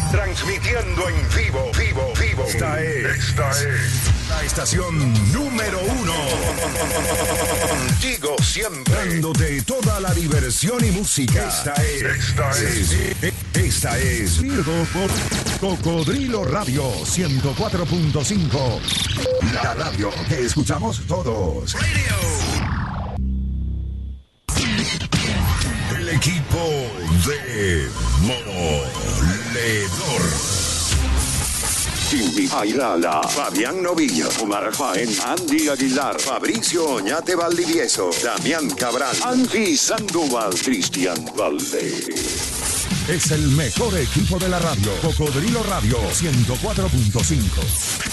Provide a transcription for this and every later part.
Transmitiendo en vivo. Esta es la estación número 1. Contigo siempre. Dándote toda la diversión y música. Esta es Cocodrilo Radio 104.5. La radio que escuchamos todos. El equipo de Moledor. Jimmy Ayrala, Fabián Novillo, Omar Jaén, Andy Aguilar, Fabricio Oñate Valdivieso, Damián Cabral, Andy Sandoval, Cristian Valdez. Es el mejor equipo de la radio. Cocodrilo Radio 104.5.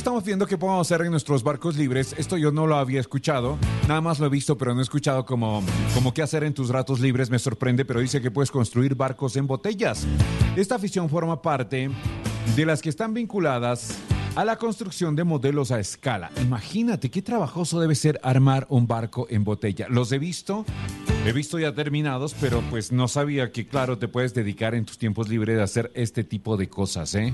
estamos viendo qué podemos hacer en nuestros barcos libres. Esto yo no lo había escuchado, nada más lo he visto, pero no he escuchado como qué hacer en tus ratos libres. Me sorprende, pero dice que puedes construir barcos en botellas. Esta afición forma parte de las que están vinculadas a la construcción de modelos a escala. Imagínate qué trabajoso debe ser armar un barco en botella. Los he visto ya terminados, pero pues no sabía que, claro, te puedes dedicar en tus tiempos libres a hacer este tipo de cosas, ¿eh?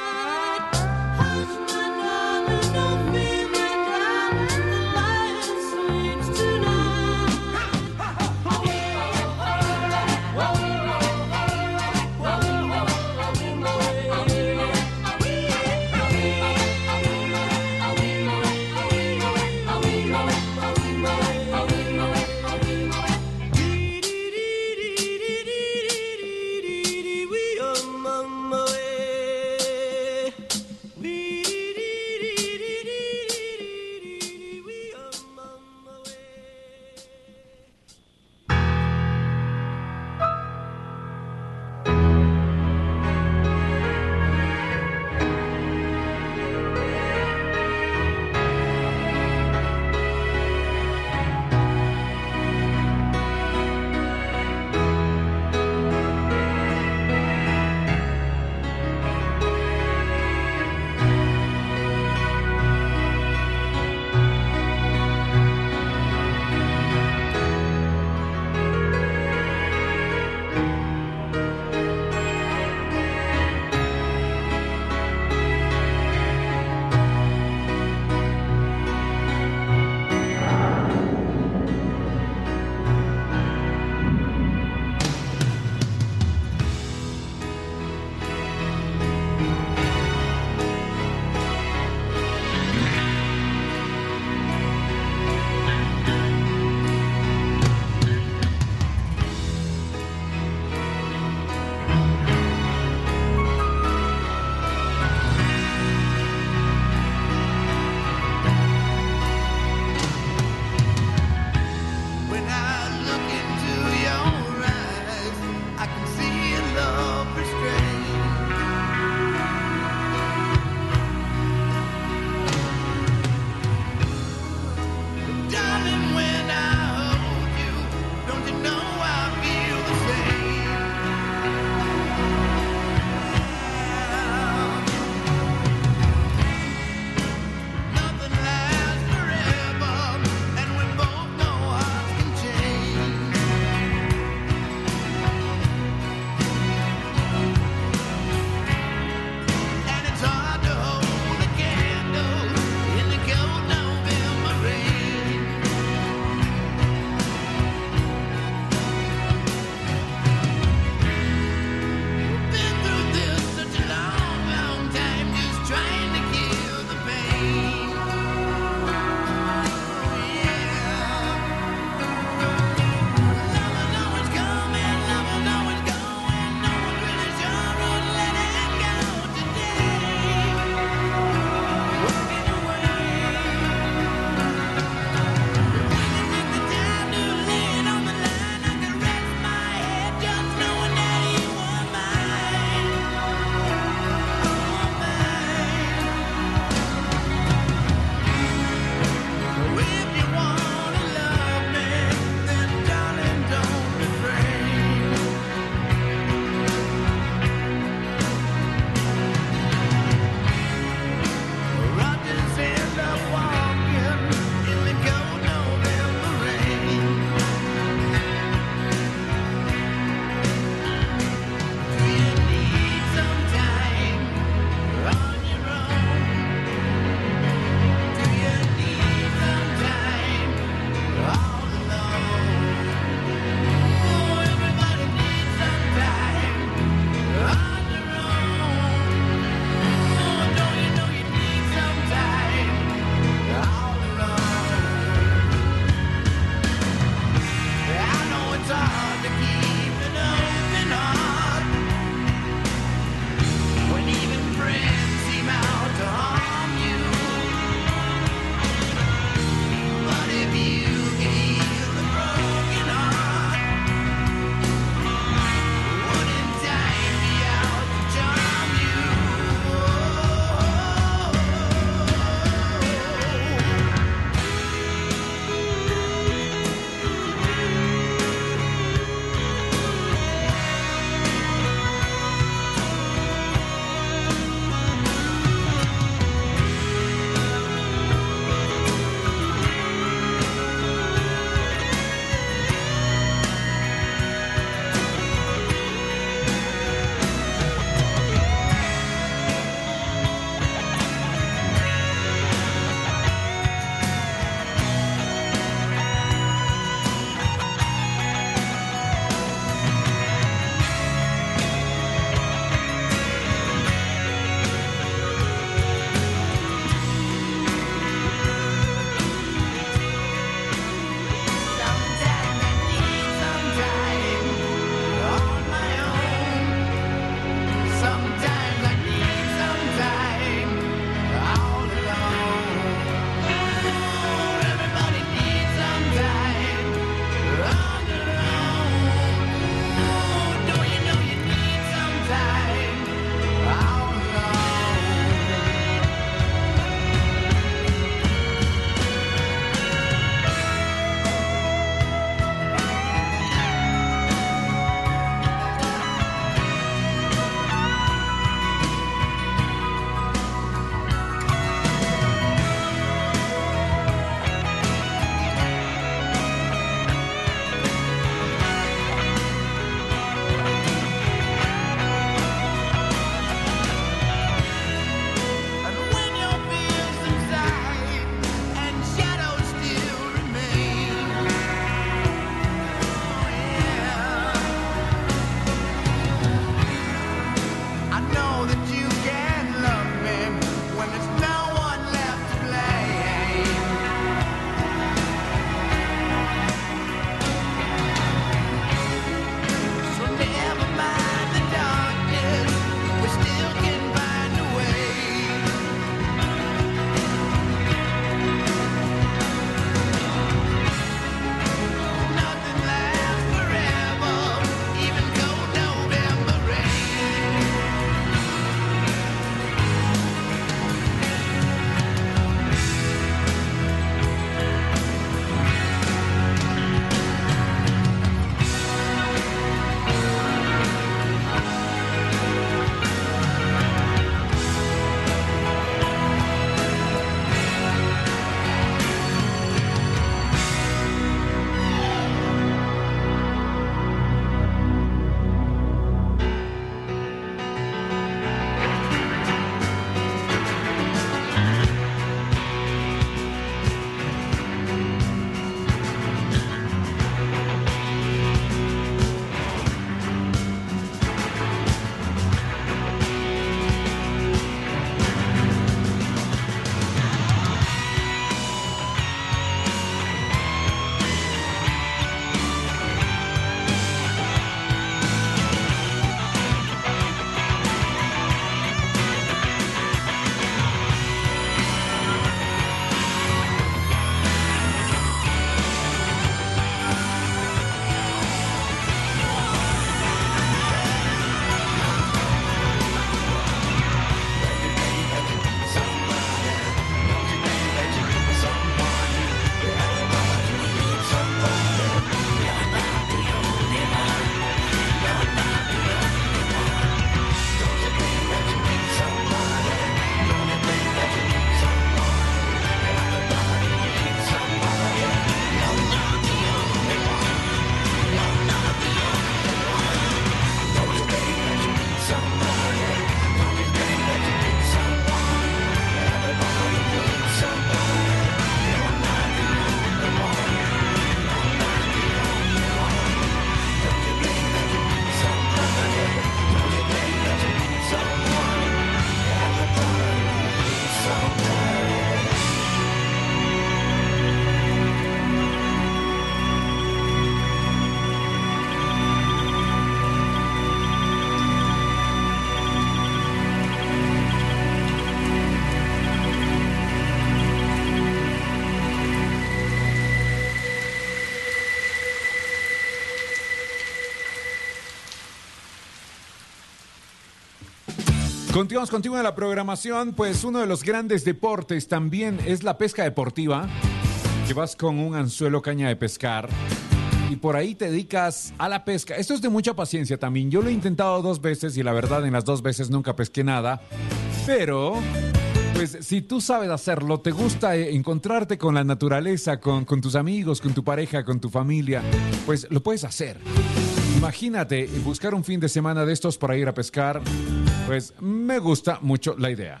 Continuamos contigo en la programación. Pues uno de los grandes deportes también es la pesca deportiva, que vas con un anzuelo, caña de pescar, y por ahí te dedicas a la pesca. Esto es de mucha paciencia también. Yo lo he intentado 2 veces y la verdad en las 2 veces nunca pesqué nada. Pero, pues si tú sabes hacerlo, te gusta encontrarte con la naturaleza, con tus amigos, con tu pareja, con tu familia, pues lo puedes hacer. Imagínate buscar un fin de semana de estos para ir a pescar. Pues me gusta mucho la idea.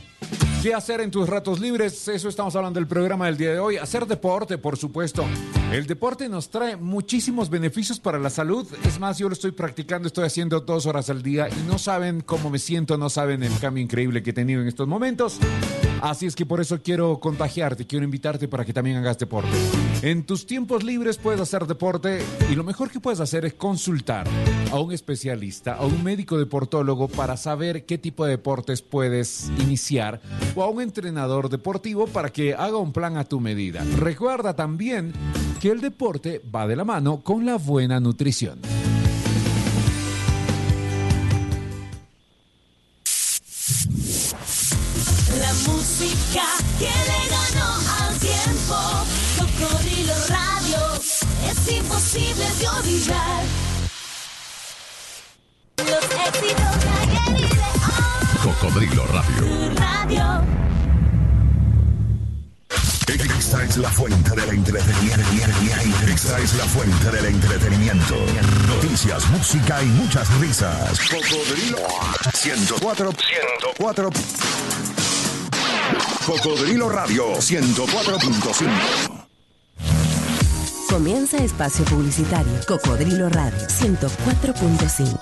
¿Qué hacer en tus ratos libres? Eso estamos hablando del programa del día de hoy. Hacer deporte, por supuesto. El deporte nos trae muchísimos beneficios para la salud. Es más, yo lo estoy practicando, estoy haciendo 2 horas al día y no saben cómo me siento, no saben el cambio increíble que he tenido en estos momentos. Así es que por eso quiero contagiarte, quiero invitarte para que también hagas deporte. En tus tiempos libres puedes hacer deporte y lo mejor que puedes hacer es consultar a un especialista, a un médico deportólogo para saber qué tipo de deportes puedes iniciar o a un entrenador deportivo para que haga un plan a tu medida. Recuerda también que el deporte va de la mano con la buena nutrición. La música que le ganó al tiempo, Cocodrilo Radio, es imposible de olvidar. Los éxitos de ayer y de hoy. Cocodrilo Radio. Esta es la fuente del entretenimiento. Esta es la fuente del entretenimiento. Noticias, música y muchas risas. Cocodrilo 104. Cocodrilo Radio 104.5. Comienza espacio publicitario. Cocodrilo Radio 104.5.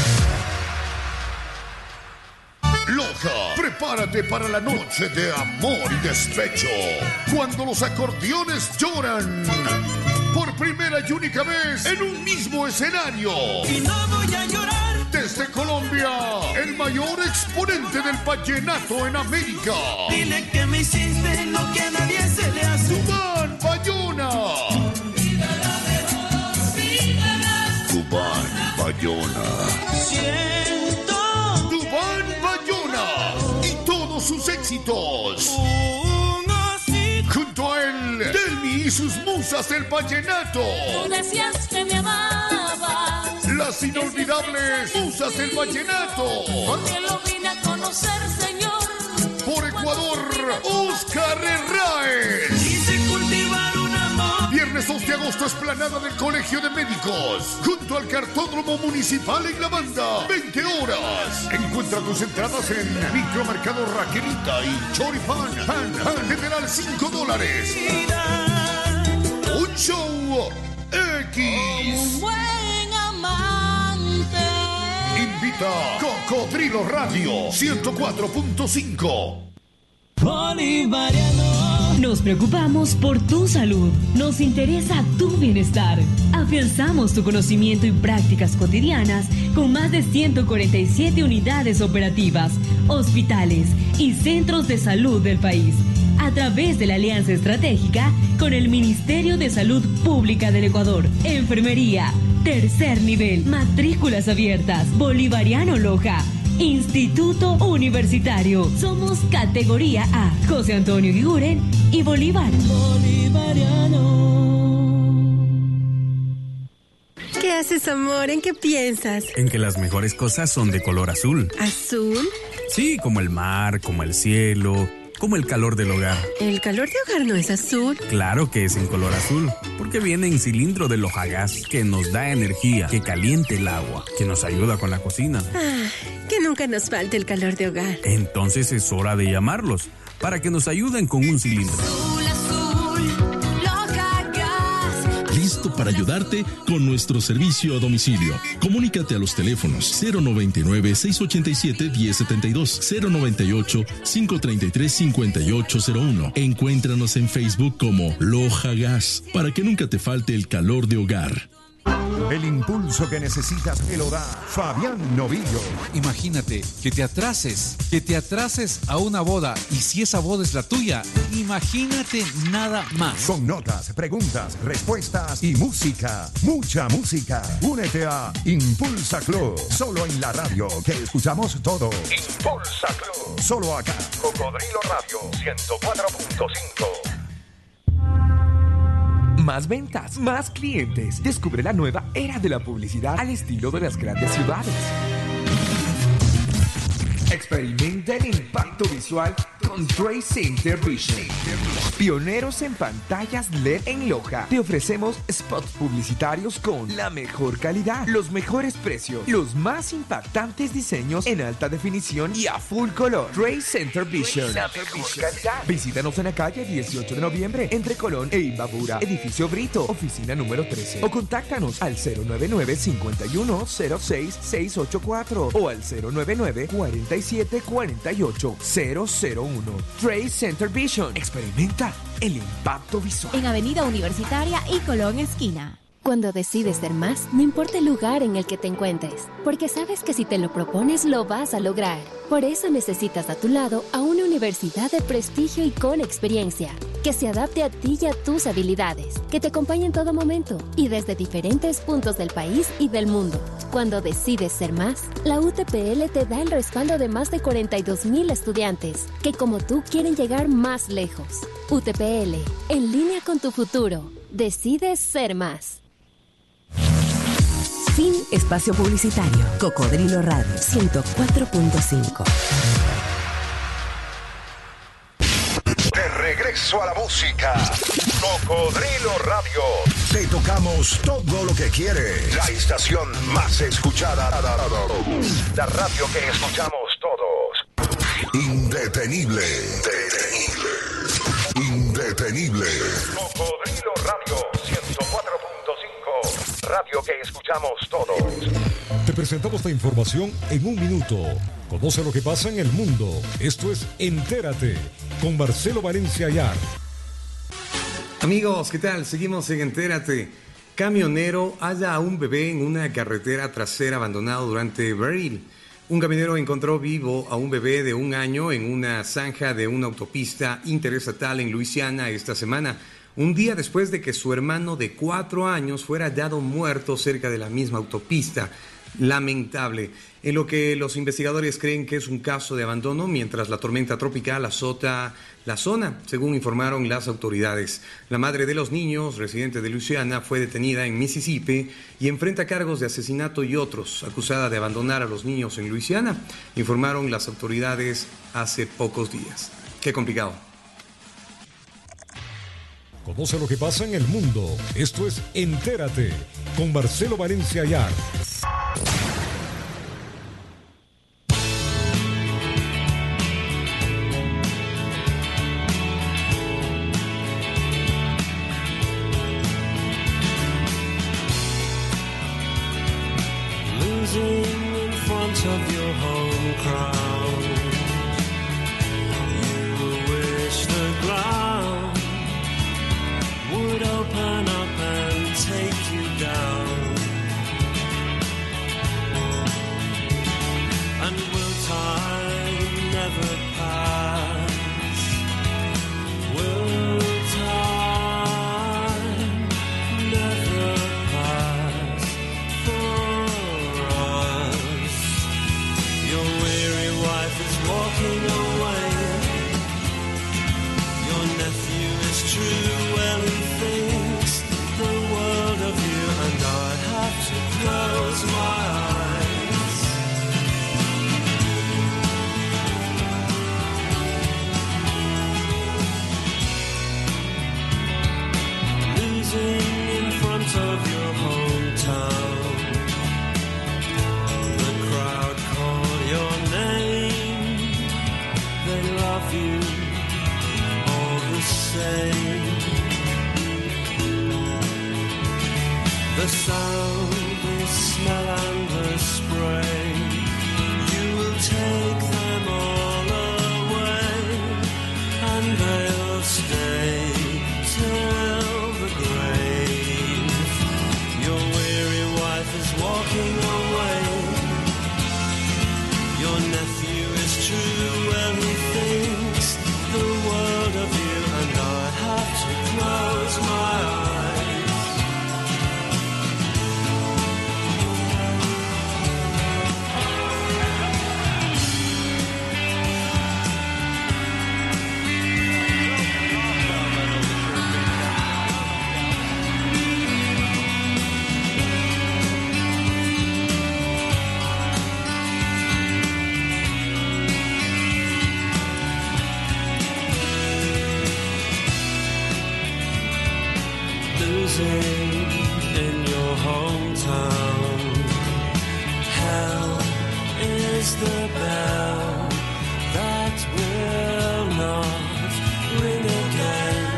Loja, prepárate para la noche de amor y despecho. Cuando los acordeones lloran. Por primera y única vez en un mismo escenario. Y no voy a llorar. Desde Colombia, el mayor exponente del vallenato en América. Dile que me hiciste lo que a nadie se le hace. Dubán Bayona. Dubán Bayona. Siento Dubán Bayona. Y todos sus éxitos. Junto a él, Delmi y sus musas del vallenato. Tú decías que me amabas. Las inolvidables musas del vallenato. Porque lo vine a conocer, señor. Por Ecuador, Oscar Herráez. Quise cultivar un amor. Viernes 2 de agosto, explanada del Colegio de Médicos. Junto al Cartódromo Municipal en La Banda. 20 horas. Encuentra tus entradas en Micromercado Raquelita y Choripán. Pan general $5. Un show X. Un buen amante. Invita Cocodrilo Radio 104.5. Bolivariano. Nos preocupamos por tu salud. Nos interesa tu bienestar. Afianzamos tu conocimiento y prácticas cotidianas con más de 147 unidades operativas, hospitales y centros de salud del país, a través de la alianza estratégica con el Ministerio de Salud Pública del Ecuador. Enfermería, tercer nivel, matrículas abiertas, Bolivariano Loja. Instituto Universitario. Somos categoría A. José Antonio Guiguren y Bolívar. ¿Qué haces, amor? ¿En qué piensas? En que las mejores cosas son de color azul. ¿Azul? Sí, como el mar, como el cielo, como el calor del hogar. ¿El calor de hogar no es azul? Claro que es en color azul, porque viene en cilindro de Lojagas, que nos da energía, que caliente el agua, que nos ayuda con la cocina. Que nunca nos falte el calor de hogar. Entonces es hora de llamarlos, para que nos ayuden con un cilindro. Azul, azul, Lojagas. Listo para ayudarte con nuestro servicio a domicilio. Comunícate a los teléfonos 099-687-1072, 098-533-5801. Encuéntranos en Facebook como Lojagas, para que nunca te falte el calor de hogar. El impulso que necesitas te lo da Fabián Novillo. Imagínate que te atrases a una boda y si esa boda es la tuya, imagínate nada más. Con notas, preguntas, respuestas y música, mucha música. Únete a Impulsa Club, solo en la radio que escuchamos todo. Impulsa Club, solo acá. Cocodrilo Radio 104.5. Más ventas, más clientes. Descubre la nueva era de la publicidad al estilo de las grandes ciudades. Experimenta el impacto visual con Trade Center Vision. Pioneros en pantallas LED en Loja. Te ofrecemos spots publicitarios con la mejor calidad, los mejores precios, los más impactantes diseños en alta definición y a full color. Trade Center Vision. Visítanos en la calle 18 de noviembre entre Colón e Imbabura, edificio Brito, oficina número 13. O contáctanos al 099-5106-684 o al 099-4748-001. Trade Center Vision. Experimenta el impacto visual. En Avenida Universitaria y Colón Esquina. Cuando decides ser más, no importa el lugar en el que te encuentres, porque sabes que si te lo propones, lo vas a lograr. Por eso necesitas a tu lado a una universidad de prestigio y con experiencia, que se adapte a ti y a tus habilidades, que te acompañe en todo momento y desde diferentes puntos del país y del mundo. Cuando decides ser más, la UTPL te da el respaldo de más de 42,000 estudiantes, que como tú quieren llegar más lejos. UTPL, en línea con tu futuro. Decides ser más. Fin espacio publicitario. Cocodrilo Radio 104.5. De regreso a la música. Cocodrilo Radio. Te tocamos todo lo que quieres. La estación más escuchada. La radio que escuchamos todos. Indetenible. Indetenible. Cocodrilo Radio 104.5. Radio que escuchamos todos. Te presentamos la información en un minuto. Conoce lo que pasa en el mundo. Esto es Entérate con Marcelo Valencia Ayar. Amigos, ¿qué tal? Seguimos en Entérate. Camionero halla a un bebé en una carretera tras ser abandonado durante Beryl. Un camionero encontró vivo a un bebé de 1 año en una zanja de una autopista interestatal en Luisiana esta semana, un día después de que su hermano de 4 años fuera hallado muerto cerca de la misma autopista. Lamentable, en lo que los investigadores creen que es un caso de abandono mientras la tormenta tropical azota la zona, según informaron las autoridades. La madre de los niños, residente de Luisiana, fue detenida en Mississippi y enfrenta cargos de asesinato y otros, acusada de abandonar a los niños en Luisiana, informaron las autoridades hace pocos días. Qué complicado. Conoce lo que pasa en el mundo. Esto es Entérate con Marcelo Valencia Ayar. Losing in front of your home crowd, you wish the ground would open up and take you down. And will time never pass? Will time never pass for us? Your weary wife is walking away. Your nephew is true, well he thinks the world of you, and I have to close my eyes. In front of your hometown, the crowd call your name. They love you all the same. The sound, the smell and the spray, you will take them all away, and they'll stay till the grave. Your weary wife is walking away. Your nephew is true, well he thinks closing in your hometown. Hell is the bell that will not ring again.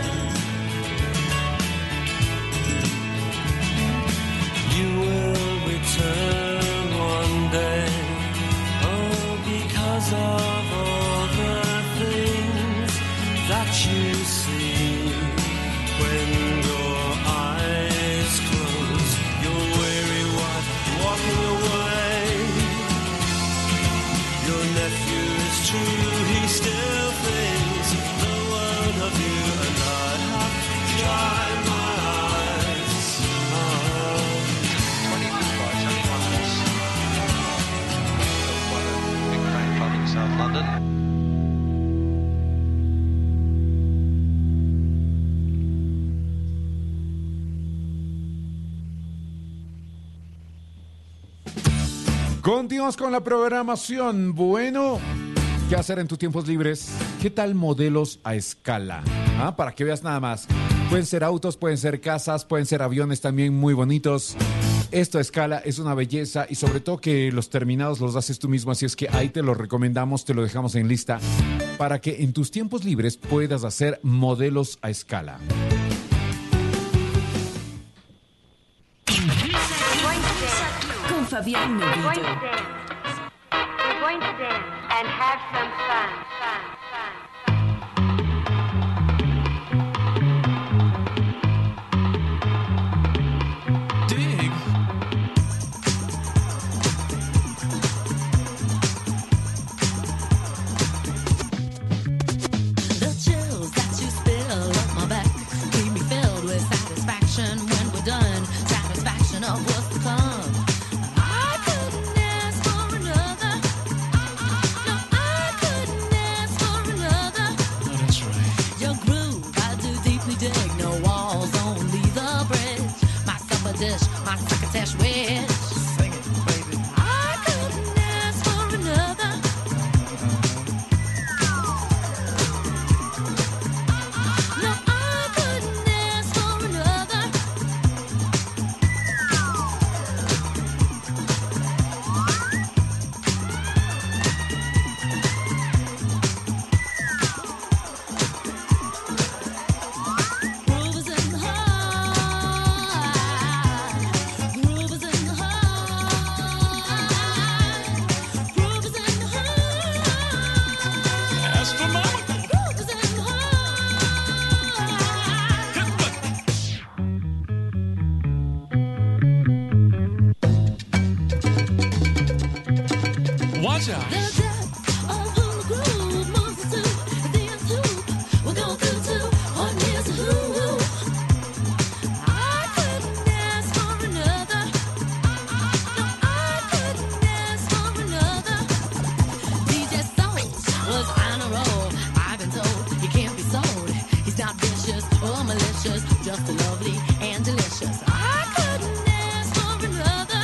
You will return one day, oh, because of all the things that you see when your eyes close. You're weary, what, walking away. Your nephew is true, he still thinks the world of you, and I have to dry my eyes. Big crane club in South London. Continuamos con la programación. Bueno, ¿qué hacer en tus tiempos libres? ¿Qué tal modelos a escala? Para que veas nada más. Pueden ser autos, pueden ser casas, pueden ser aviones también muy bonitos. Esto a escala es una belleza y sobre todo que los terminados los haces tú mismo. Así es que ahí te lo recomendamos, te lo dejamos en lista para que en tus tiempos libres puedas hacer modelos a escala. Con Fabián Novillo. We're going to dance and have some fun. Dig. The chills that you spill up my back keep me filled with satisfaction when we're done. Satisfaction of what's to come. I couldn't ask for another. No, I couldn't ask for another. Oh, that's right. Your groove, I do deeply dig. No walls, only the bridge. My supper dish, my succotash wish. Sing it, baby. I couldn't ask for another. No, I couldn't ask for another. Groove is in the heart. Groove is in the heart. Groove is in the heart. Ask for mama. Groove is in the Watch out. The depth of who the groove moves us to, dance to. We'll go through to what is who. I couldn't ask for another. No, I couldn't ask for another. DJ Souls was on a roll. I've been told he can't be sold. He's not vicious or malicious, just lovely and delicious. I couldn't ask for another.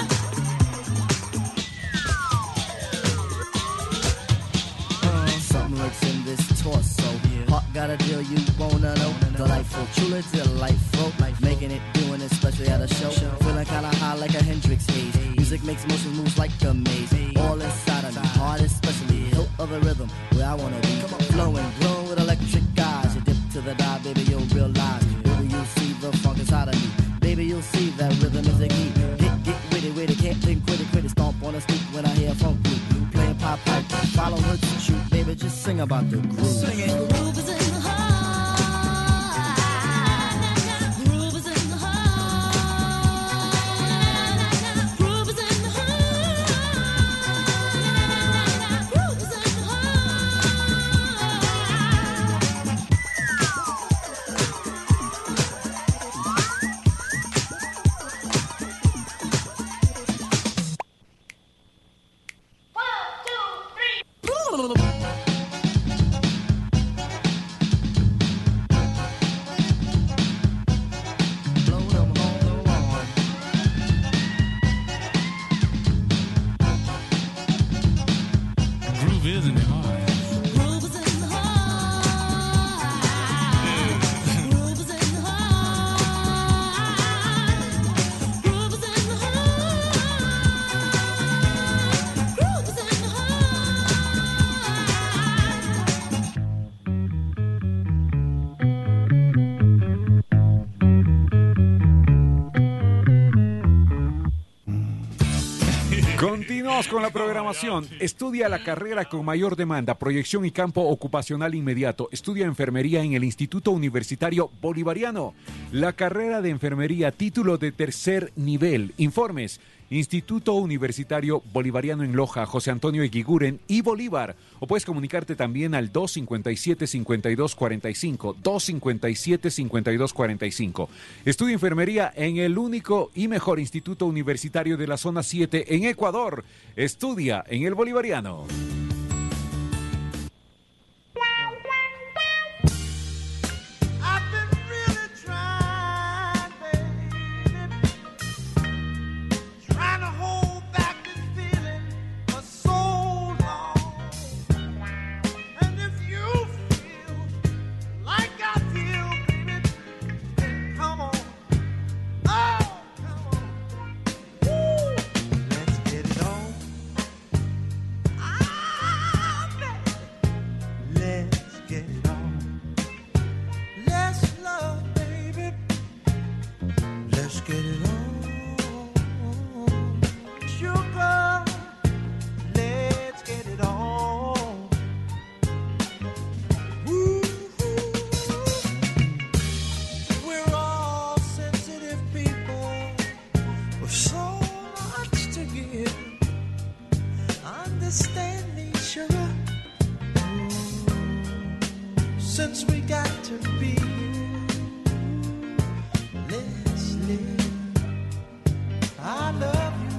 Something lurks in this torso. Heart got a deal you wanna know. Delightful, truly delightful. Making it, doing it, especially at a show. Feeling kinda high like a Hendrix haze. Music makes motion moves like a maze. All inside of me, heart especially. Hilt of the rhythm, where I wanna be. Flowing, glowing with electric eyes. You dip to the dive, baby, you'll realize. Baby, you'll see the funk inside of me. Baby, you'll see that rhythm is a key. Get witty, can't think quitty. Stomp on a sneak when I hear funk beat. Playing pop pipe, follow her to shoot. Baby, just sing about the groove. Sing it. Groove is in the heart. Groove is in the heart. Groove is in the heart. Groove is in the Groove is in the heart. Groove is in the heart. Groove is in the heart. Continuamos con la programación. Estudia la carrera con mayor demanda, proyección y campo ocupacional inmediato. Estudia enfermería en el Instituto Universitario Bolivariano. La carrera de enfermería, título de tercer nivel. Informes: Instituto Universitario Bolivariano en Loja, José Antonio Eguiguren y Bolívar. O puedes comunicarte también al 257-5245, 257-5245. Estudia enfermería en el único y mejor instituto universitario de la zona 7 en Ecuador. Estudia en el Bolivariano. Since we got to be, let's live. I love you.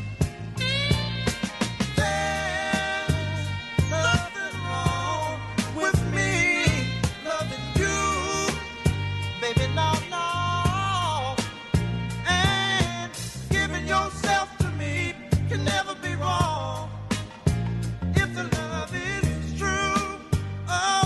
There's nothing wrong with me loving you, baby, no, no. And giving yourself to me can never be wrong if the love is true. Oh,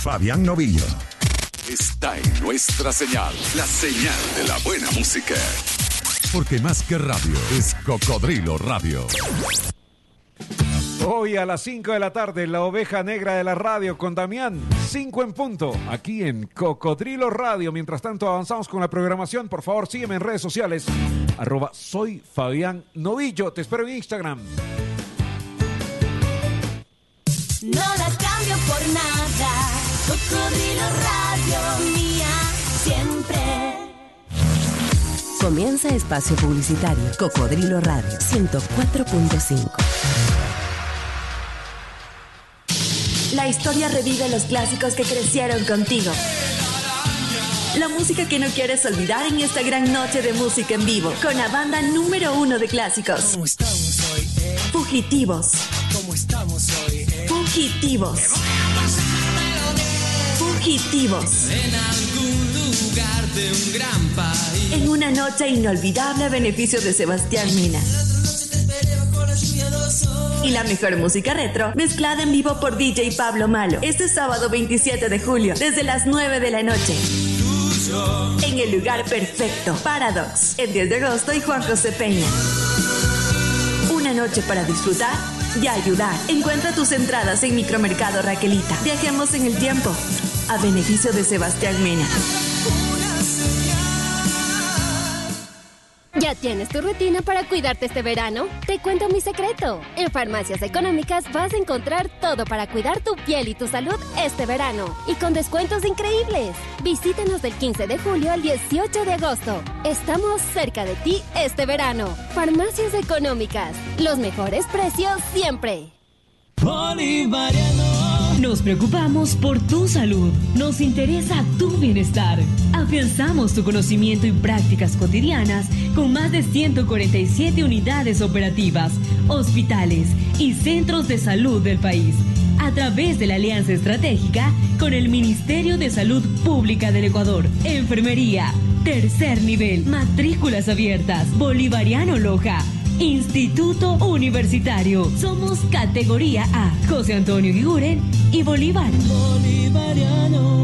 Fabián Novillo. Está en nuestra señal, la señal de la buena música. Porque más que radio, es Cocodrilo Radio. Hoy a las 5 de la tarde, la oveja negra de la radio con Damián, 5 en punto, aquí en Cocodrilo Radio. Mientras tanto, avanzamos con la programación. Por favor, sígueme en redes sociales, @soy Fabián Novillo. Te espero en Instagram. No la cambio por nada. Cocodrilo Radio, mía siempre. Comienza espacio publicitario. Cocodrilo Radio 104.5. La historia revive los clásicos que crecieron contigo. La música que no quieres olvidar en esta gran noche de música en vivo con la banda número 1 de clásicos. ¿Cómo estamos hoy, Fugitivos. ¿Cómo estamos hoy, Fugitivos. Fugitivos. En algún lugar de un gran país. En una noche inolvidable a beneficio de Sebastián Mina. Y la mejor música retro, mezclada en vivo por DJ Pablo Malo, este sábado 27 de julio, desde las 9 de la noche. En el lugar perfecto, Paradox, el 10 de agosto y Juan José Peña. Una noche para disfrutar y ayudar. Encuentra tus entradas en Micromercado Raquelita. Viajemos en el tiempo, a beneficio de Sebastián Mena. ¿Ya tienes tu rutina para cuidarte este verano? Te cuento mi secreto. En Farmacias Económicas vas a encontrar todo para cuidar tu piel y tu salud este verano. Y con descuentos increíbles. Visítanos del 15 de julio al 18 de agosto. Estamos cerca de ti este verano. Farmacias Económicas. Los mejores precios siempre. Bolivariano. Nos preocupamos por tu salud. Nos interesa tu bienestar. Afianzamos tu conocimiento y prácticas cotidianas con más de 147 unidades operativas, hospitales y centros de salud del país, a través de la alianza estratégica con el Ministerio de Salud Pública del Ecuador. Enfermería, tercer nivel, matrículas abiertas, Bolivariano Loja. Instituto Universitario. Somos categoría A. José Antonio Guiguren y Bolívar. Bolivariano.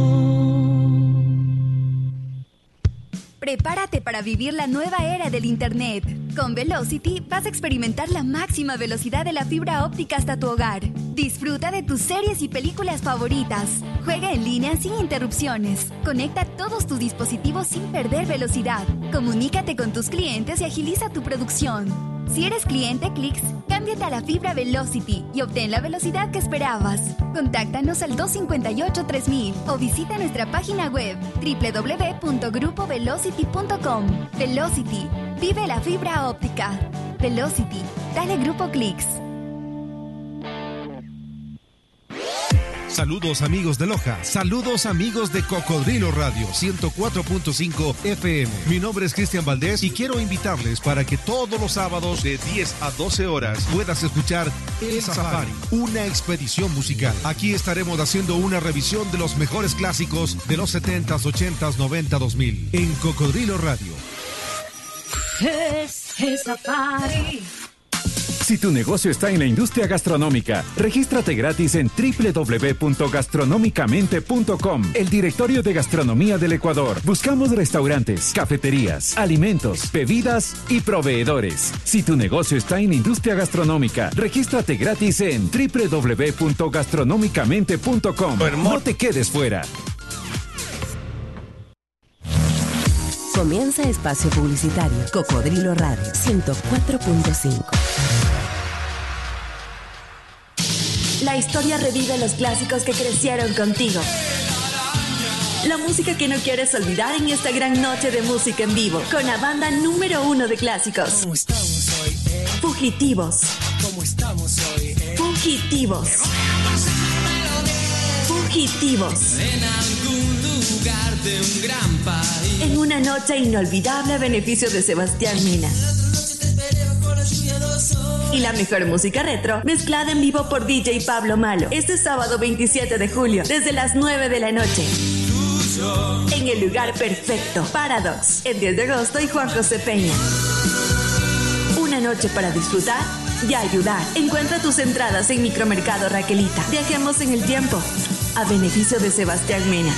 Prepárate para vivir la nueva era del Internet. Con Velocity vas a experimentar la máxima velocidad de la fibra óptica hasta tu hogar. Disfruta de tus series y películas favoritas. Juega en línea sin interrupciones. Conecta todos tus dispositivos sin perder velocidad. Comunícate con tus clientes y agiliza tu producción. Si eres cliente Clix, cámbiate a la fibra Velocity y obtén la velocidad que esperabas. Contáctanos al 258-3000 o visita nuestra página web www.grupovelocity.com. Velocity, vive la fibra óptica. Velocity, dale Grupo Clix. Saludos amigos de Loja, saludos amigos de Cocodrilo Radio 104.5 FM. Mi nombre es Cristian Valdés y quiero invitarles para que todos los sábados de 10 a 12 horas puedas escuchar El Safari, una expedición musical. Aquí estaremos haciendo una revisión de los mejores clásicos de los 70s, 80s, 90, 2000 en Cocodrilo Radio. Es el Safari. Si tu negocio está en la industria gastronómica, regístrate gratis en www.gastronomicamente.com, el directorio de gastronomía del Ecuador. Buscamos restaurantes, cafeterías, alimentos, bebidas y proveedores. Si tu negocio está en la industria gastronómica, regístrate gratis en www.gastronomicamente.com. No te quedes fuera. Comienza espacio publicitario. Cocodrilo Radio 104.5. La historia revive los clásicos que crecieron contigo. La música que no quieres olvidar en esta gran noche de música en vivo con la banda número 1 de clásicos. ¿Cómo estamos hoy, Fugitivos. ¿Cómo estamos hoy, Fugitivos. Fugitivos. En algún lugar de un gran país. En una noche inolvidable a beneficio de Sebastián Mina. Y la mejor música retro, mezclada en vivo por DJ Pablo Malo, este sábado 27 de julio, desde las 9 de la noche. En el lugar perfecto, Paradox, el 10 de agosto y Juan José Peña. Una noche para disfrutar y ayudar. Encuentra tus entradas en Micromercado Raquelita. Viajemos en el tiempo, a beneficio de Sebastián Mena.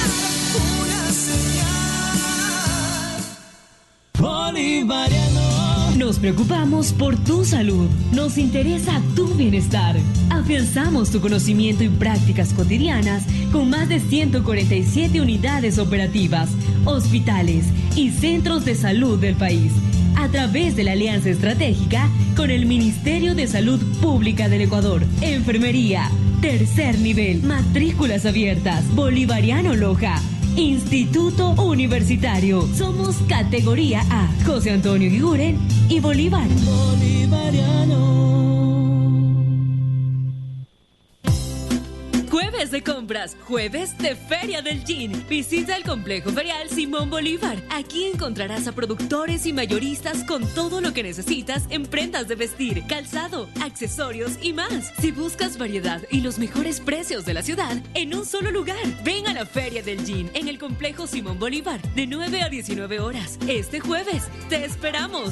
Nos preocupamos por tu salud. Nos interesa tu bienestar. Afianzamos tu conocimiento y prácticas cotidianas con más de 147 unidades operativas, hospitales y centros de salud del país, a través de la alianza estratégica con el Ministerio de Salud Pública del Ecuador. Enfermería, tercer nivel, matrículas abiertas, Bolivariano Loja, Instituto Universitario. Somos categoría A. José Antonio Guiguren y Bolívar. Bolivariano. Jueves de compras, jueves de Feria del Jean. Visita el complejo ferial Simón Bolívar. Aquí encontrarás a productores y mayoristas con todo lo que necesitas en prendas de vestir, calzado, accesorios y más. Si buscas variedad y los mejores precios de la ciudad en un solo lugar, ven a la Feria del Jean en el complejo Simón Bolívar de 9 a 19 horas. Este jueves te esperamos.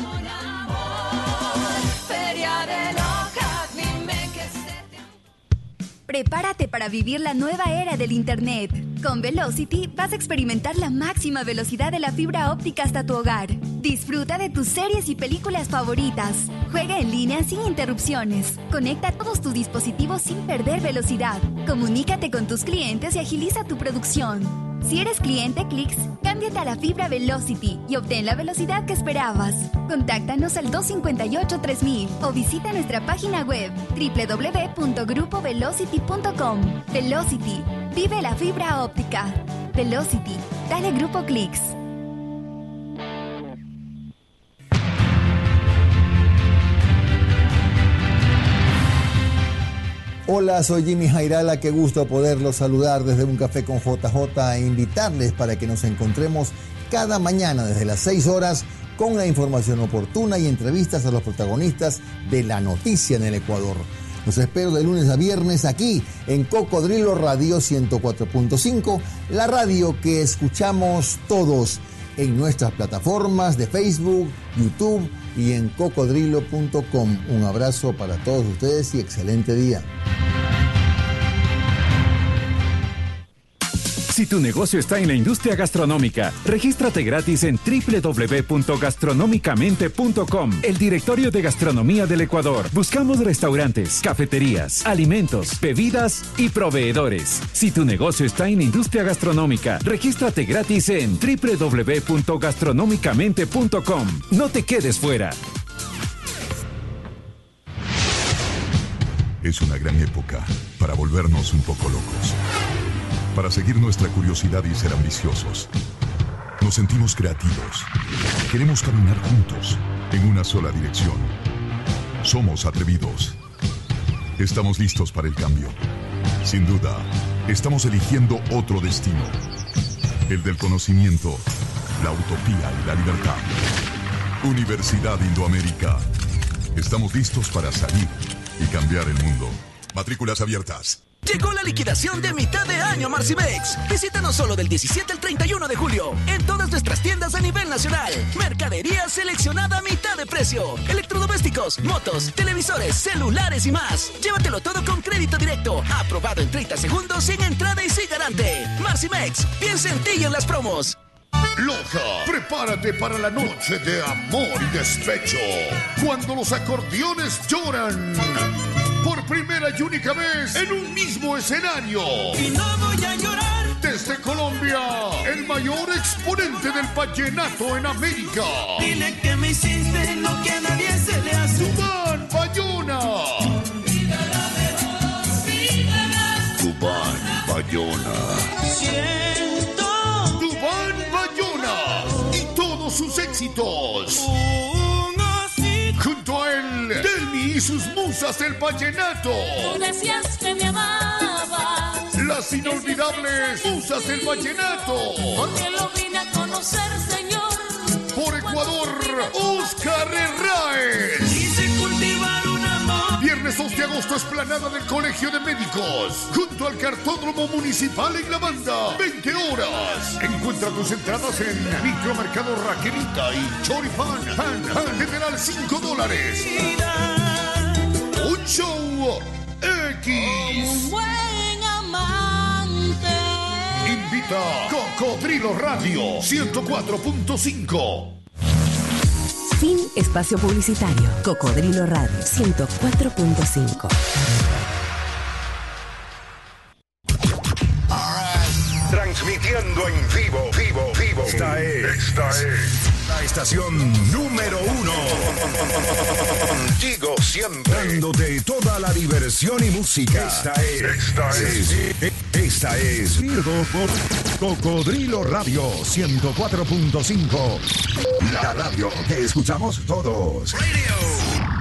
Feria de Loja, dime que Prepárate para vivir la nueva era del Internet. Con Velocity vas a experimentar la máxima velocidad de la fibra óptica hasta tu hogar. Disfruta de tus series y películas favoritas. Juega en línea sin interrupciones. Conecta todos tus dispositivos sin perder velocidad. Comunícate con tus clientes y agiliza tu producción. Si eres cliente Clix, cámbiate a la fibra Velocity y obtén la velocidad que esperabas. Contáctanos al 258-3000 o visita nuestra página web www.grupovelocity.com. Velocity, vive la fibra óptica. Velocity, dale Grupo Clix. Hola, soy Jimmy Jairala, qué gusto poderlos saludar desde un café con JJ e invitarles para que nos encontremos cada mañana desde las 6 horas con la información oportuna y entrevistas a los protagonistas de la noticia en el Ecuador. Los espero de lunes a viernes aquí en Cocodrilo Radio 104.5, la radio que escuchamos todos en nuestras plataformas de Facebook, YouTube y en cocodrilo.com. Un abrazo para todos ustedes y excelente día. Si tu negocio está en la industria gastronómica, regístrate gratis en www.gastronomicamente.com, el directorio de gastronomía del Ecuador. Buscamos restaurantes, cafeterías, alimentos, bebidas y proveedores. Si tu negocio está en la industria gastronómica, regístrate gratis en www.gastronomicamente.com. No te quedes fuera. Es una gran época para volvernos un poco locos, para seguir nuestra curiosidad y ser ambiciosos. Nos sentimos creativos. Queremos caminar juntos en una sola dirección. Somos atrevidos. Estamos listos para el cambio. Sin duda, estamos eligiendo otro destino. El del conocimiento, la utopía y la libertad. Universidad Indoamérica. Estamos listos para salir y cambiar el mundo. Matrículas abiertas. Llegó la liquidación de mitad de año Marcimex. Visítanos solo del 17 al 31 de julio en todas nuestras tiendas a nivel nacional. Mercadería seleccionada a mitad de precio. Electrodomésticos, motos, televisores, celulares y más. Llévatelo todo con crédito directo. Aprobado en 30 segundos sin entrada y sin garante. Marcimex, piensa en ti y en las promos. Loja, prepárate para la noche de amor y despecho. Cuando los acordeones lloran. Por primera y única vez en un mismo escenario. Y no voy a llorar. Desde Colombia, el mayor exponente del vallenato en América. Dile que me hiciste lo que a nadie se le hace. Dubán Bayona. Dubán Bayona. Siento. Dubán Bayona. Y todos sus éxitos. Junto a él, Delmi y sus musas del vallenato. Tú decías que me amabas. Las inolvidables musas del vallenato. Porque lo vine a conocer, Señor. Por Ecuador, Oscar Herráez. Quise cultivar un amor. Viernes 2 de agosto, explanada del Colegio de Médicos. Junto al Cartódromo Municipal en La Banda. 20 horas. Encuentra tus entradas en Micromercado Raquelita y Choripán. Pan general $5. Un show X. Un buen amante. invita Cocodrilo Radio 104.5. Fin espacio publicitario. Cocodrilo Radio 104.5. Transmitiendo en vivo. Esta es la estación número 1. Contigo siempre. Dándote toda la diversión y música. Esta es Cocodrilo Radio 104.5. La radio que escuchamos todos. Radio.